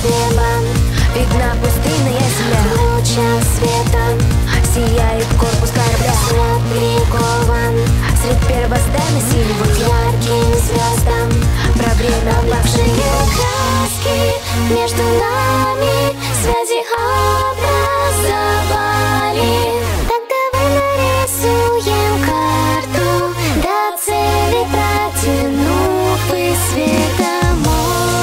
с неба видна пустынная земля. В лучах света сияет корпус корабля. Свет прикован средь первозданной синевы к ярким звездам. Про время плавшие краски между нами связи образовали. Так давай нарисуем карту до цели, протянув и светомост.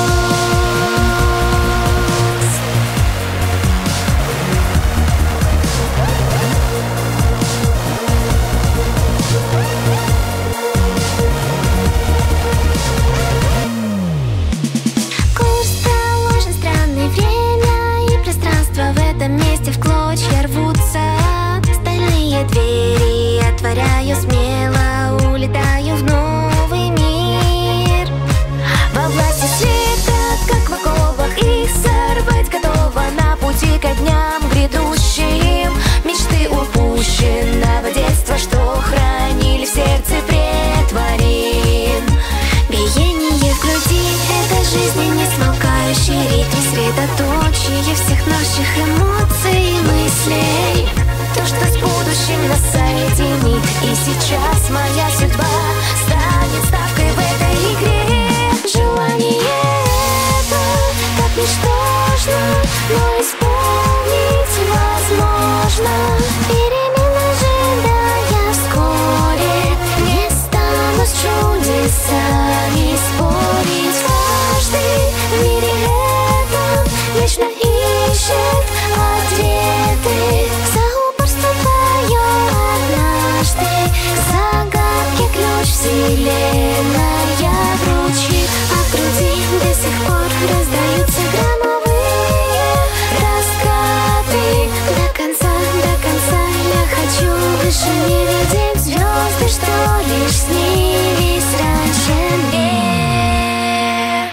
Курс проложен, странное время и пространство в этом месте в клочья рвутся. Стальные двери отворяю смело, улетаю в новый мир. Во власти света, как в оковах, их сорвать готова на пути ко дням грядущим. Мечты упущенного детства, что хранили в сердце, претворим. Биение в груди — это жизнь, не смолкающий ритм, средоточие всех наших эмоций и мыслей. То, что с будущим нас соединит, и сейчас моя судьба станет ставкой в этой игре. Желание это так ничтожно, но исполнить возможно. Перемен ожидая вскоре, не стану с чудесами спорить. Каждый в мире этом вечно ищет ответы. За упорство твое однажды к загадке ключ вселенная вручит. А в груди до сих пор раздаются громовые раскаты. До конца я хочу выше не видеть звезды, что лишь снились раньше мне.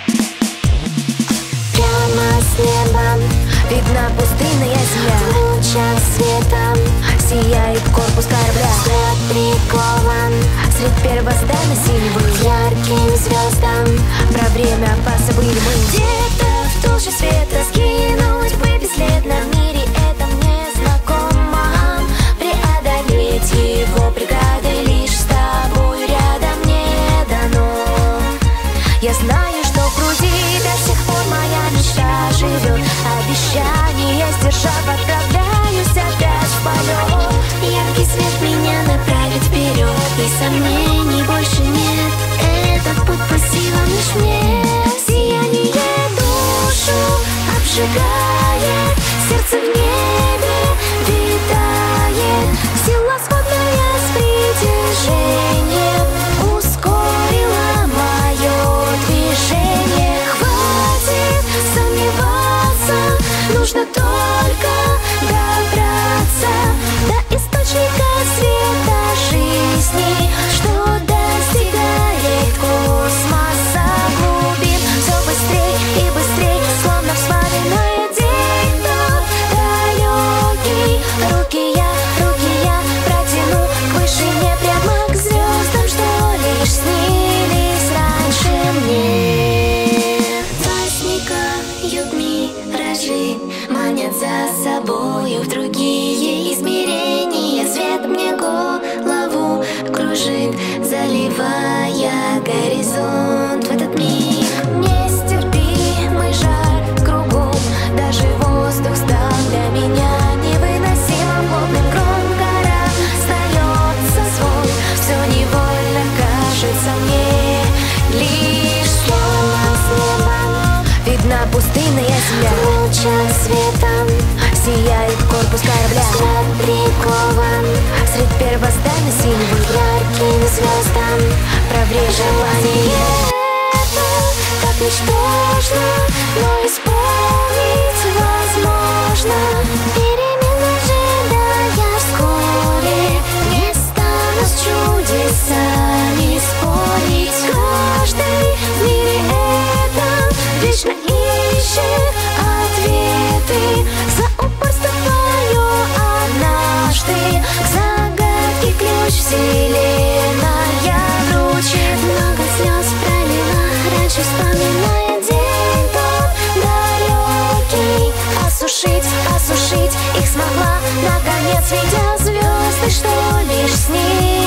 Прямо с неба видна пустынная земля. В лучах света сияет корпус корабля. Свет прикован средь первозданной синевы к ярким звездам. Про время позабыли мы. Где-то в толще света скинуть бы бесследно. В мире этом незнакомо преодолеть его преграды лишь с тобой рядом не дано. Я знаю, что в груди до сих пор моя мечта живет. Обещание сдержав, отправляюсь опять в полет. Яркий свет меня направит вперед, и сомнений больше нет. Этот путь по силам лишь мне. Сияние душу обжигает, сердце в небе витает. Сила свободная с притяжением ускорила мое движение. Хватит сомневаться, нужно только добраться до источника света жизни, что достигает космоса глубин. Все быстрей и быстрей, словно вспоминая день тот далекий. Руки я протяну к вышине, прямо к звездам, что лишь снились раньше мне. Возникают миражи, манят за собою в другие измерения. Свет мне голову кружит, заливая горизонт в этот миг. Нестерпимый жар кругом, даже воздух стал для меня невыносимым плотным. Громко раздается звон, все невольно кажется мне лишь сон. С неба видна пустынная земля. В лучах света сияет корпус корабля. Свет прикован средь первозданной синевы к ярким звездам. Про желание это так ничтожно, но исполнить возможно. Перемен ожидая вскоре, не стану с чудесами спорить. Каждый в мире этом вечно ищет ответы. За упорство твое однажды к загадке ключ вселенная вручит. Много слез пролила раньше, вспоминая день тот далекий. Светят звезды, что лишь с ним